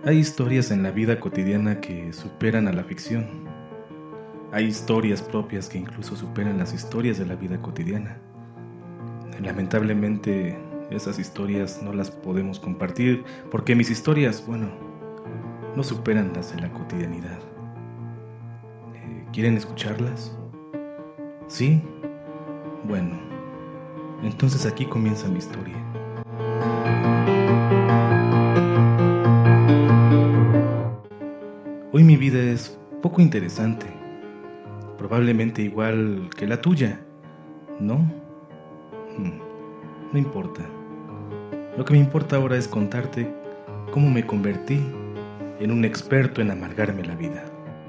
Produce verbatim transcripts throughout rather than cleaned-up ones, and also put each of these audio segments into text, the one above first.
Hay historias en la vida cotidiana que superan a la ficción. Hay historias propias que incluso superan las historias de la vida cotidiana. Lamentablemente, esas historias no las podemos compartir porque mis historias, bueno, no superan las de la cotidianidad. Eh, ¿Quieren escucharlas? ¿Sí? Bueno, entonces aquí comienza mi historia. Hoy mi vida es poco interesante, probablemente igual que la tuya, ¿no? Hmm, no importa. Lo que me importa ahora es contarte cómo me convertí en un experto en amargarme la vida.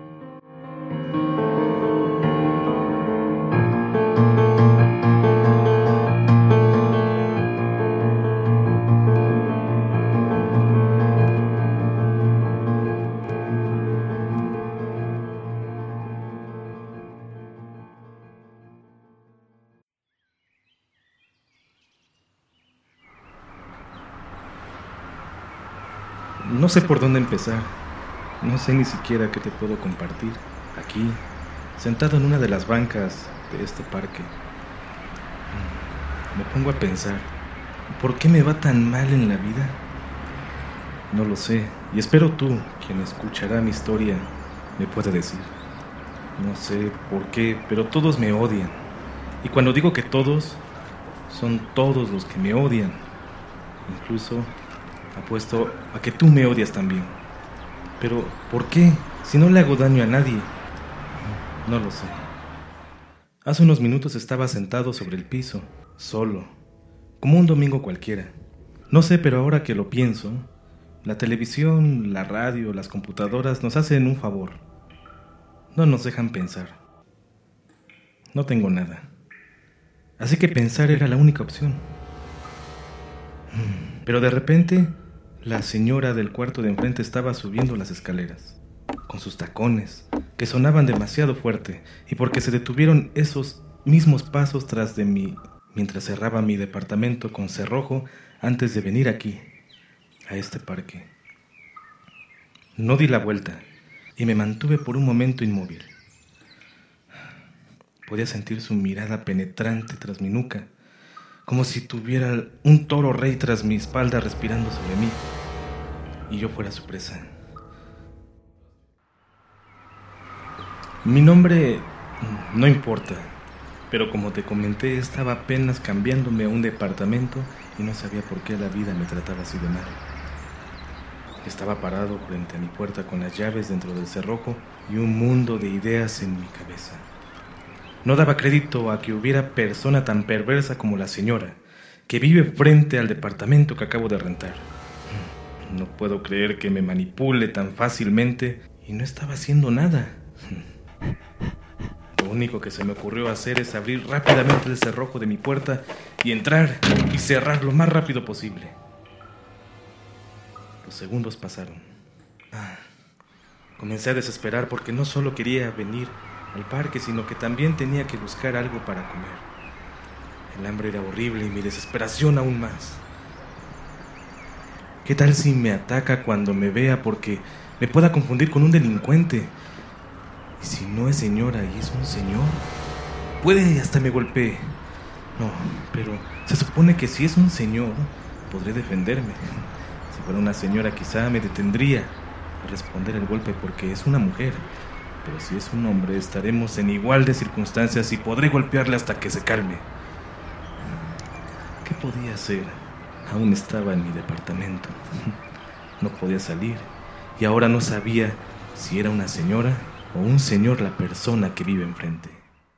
No sé por dónde empezar, no sé ni siquiera qué te puedo compartir. Aquí, sentado en una de las bancas de este parque, me pongo a pensar, ¿por qué me va tan mal en la vida? No lo sé, y espero tú, quien escuchará mi historia, me pueda decir. No sé por qué, pero todos me odian. Y cuando digo que todos, son todos los que me odian. Incluso apuesto a que tú me odias también. Pero, ¿por qué? Si no le hago daño a nadie. No lo sé. Hace unos minutos estaba sentado sobre el piso, solo, como un domingo cualquiera. No sé, pero ahora que lo pienso, la televisión, la radio, las computadoras nos hacen un favor. No nos dejan pensar. No tengo nada. Así que pensar era la única opción. Pero de repente, la señora del cuarto de enfrente estaba subiendo las escaleras, con sus tacones, que sonaban demasiado fuerte, y porque se detuvieron esos mismos pasos tras de mí, mientras cerraba mi departamento con cerrojo antes de venir aquí, a este parque. No di la vuelta, y me mantuve por un momento inmóvil. Podía sentir su mirada penetrante tras mi nuca, como si tuviera un toro rey tras mi espalda respirando sobre mí, y yo fuera su presa. Mi nombre no importa, pero como te comenté, estaba apenas cambiándome a un departamento y no sabía por qué la vida me trataba así de mal. Estaba parado frente a mi puerta con las llaves dentro del cerrojo y un mundo de ideas en mi cabeza. No daba crédito a que hubiera persona tan perversa como la señora, que vive frente al departamento que acabo de rentar. No puedo creer que me manipule tan fácilmente y no estaba haciendo nada. Lo único que se me ocurrió hacer es abrir rápidamente el cerrojo de mi puerta y entrar y cerrar lo más rápido posible. Los segundos pasaron. Ah, comencé a desesperar porque no solo quería venir al parque, sino que también tenía que buscar algo para comer. El hambre era horrible y mi desesperación aún más. ¿Qué tal si me ataca cuando me vea porque me pueda confundir con un delincuente? ¿Y si no es señora y es un señor? Puede hasta me golpee. No, pero se supone que si es un señor, podré defenderme. Si fuera una señora quizá me detendría a responder el golpe porque es una mujer. Pero si es un hombre, estaremos en igual de circunstancias y podré golpearle hasta que se calme. ¿Qué podía hacer? Aún estaba en mi departamento. No podía salir. Y ahora no sabía si era una señora o un señor la persona que vive enfrente.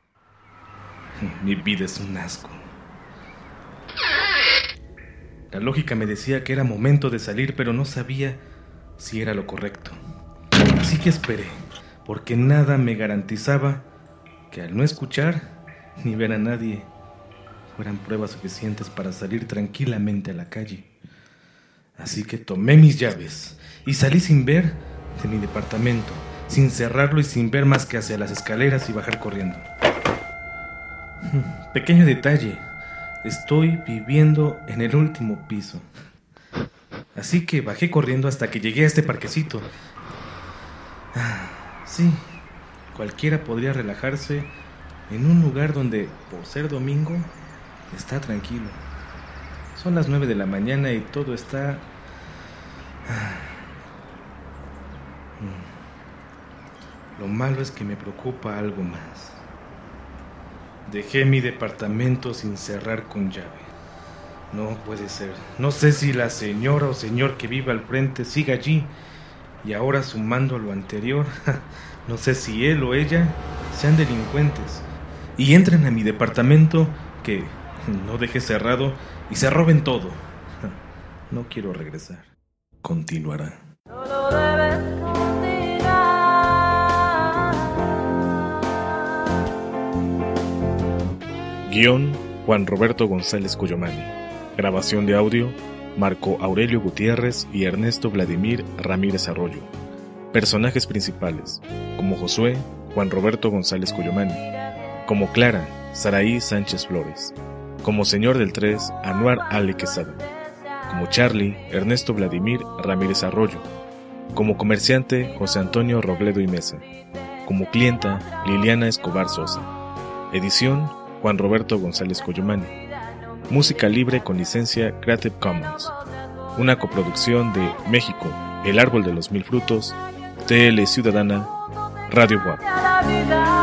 Mi vida es un asco. La lógica me decía que era momento de salir, pero no sabía si era lo correcto. Así que esperé, porque nada me garantizaba que al no escuchar ni ver a nadie fueran pruebas suficientes para salir tranquilamente a la calle. Así que tomé mis llaves y salí sin ver de mi departamento, sin cerrarlo y sin ver más que hacia las escaleras y bajar corriendo. Pequeño detalle, estoy viviendo en el último piso. Así que bajé corriendo hasta que llegué a este parquecito. Ah, sí, cualquiera podría relajarse en un lugar donde, por ser domingo, está tranquilo. Son las nueve de la mañana y todo está... Lo malo es que me preocupa algo más. Dejé mi departamento sin cerrar con llave. No puede ser. No sé si la señora o señor que vive al frente sigue allí. Y ahora, sumando lo anterior, no sé si él o ella sean delincuentes y entren a mi departamento que no dejé cerrado y se roben todo. No quiero regresar. Continuará. Guión: Juan Roberto González Cuyomani. Grabación de audio: Marco Aurelio Gutiérrez y Ernesto Vladimir Ramírez Arroyo. Personajes principales: como Josué, Juan Roberto González Cuyomani; como Clara, Saraí Sánchez Flores; como Señor del Tres, Anuar Ale Quesada; como Charlie, Ernesto Vladimir Ramírez Arroyo; como comerciante, José Antonio Robledo y Mesa; como clienta, Liliana Escobar Sosa. Edición: Juan Roberto González Cuyomani. Música libre con licencia Creative Commons. Una coproducción de México, El Árbol de los Mil Frutos, T L Ciudadana, Radio Guap.